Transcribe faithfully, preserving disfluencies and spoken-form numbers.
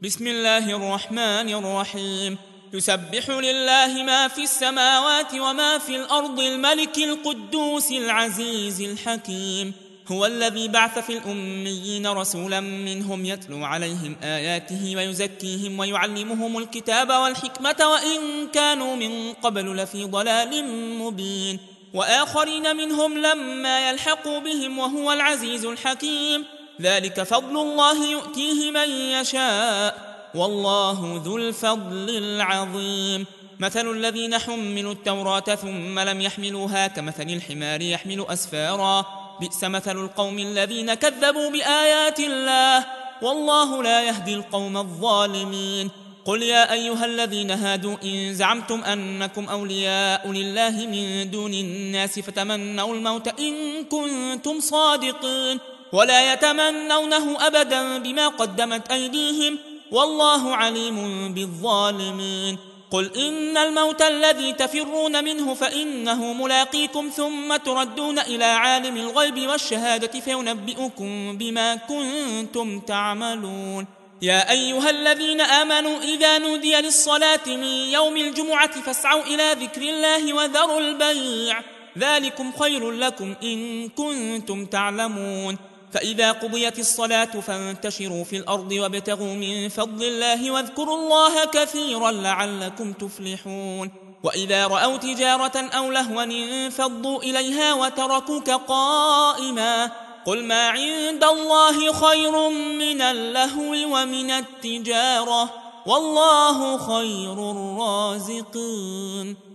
بسم الله الرحمن الرحيم. يسبح لله ما في السماوات وما في الأرض الملك القدوس العزيز الحكيم. هو الذي بعث في الأميين رسولا منهم يتلو عليهم آياته ويزكيهم ويعلمهم الكتاب والحكمة وإن كانوا من قبل لفي ضلال مبين، وآخرين منهم لما يلحقوا بهم وهو العزيز الحكيم. ذلك فضل الله يؤتيه من يشاء والله ذو الفضل العظيم. مثل الذين حملوا التوراة ثم لم يحملوها كمثل الحمار يحمل أسفارا، بئس مثل القوم الذين كذبوا بآيات الله والله لا يهدي القوم الظالمين. قل يا أيها الذين هادوا إن زعمتم أنكم أولياء لله من دون الناس فتمنوا الموت إن كنتم صادقين ولا يتمنونه أبدا بما قدمت أيديهم والله عليم بالظالمين. قل إن الموت الذي تفرون منه فإنه ملاقيكم ثم تردون إلى عالم الغيب والشهادة فينبئكم بما كنتم تعملون. يا أيها الذين آمنوا إذا نودي للصلاة من يوم الجمعة فاسعوا إلى ذكر الله وذروا البيع ذلكم خير لكم إن كنتم تعلمون. فإذا قضيت الصلاة فانتشروا في الأرض وابتغوا من فضل الله واذكروا الله كثيرا لعلكم تفلحون. وإذا رأوا تجارة أو لهوا انفضوا إليها وتركوك قائما قل ما عند الله خير من اللهو ومن التجارة والله خير الرازقين.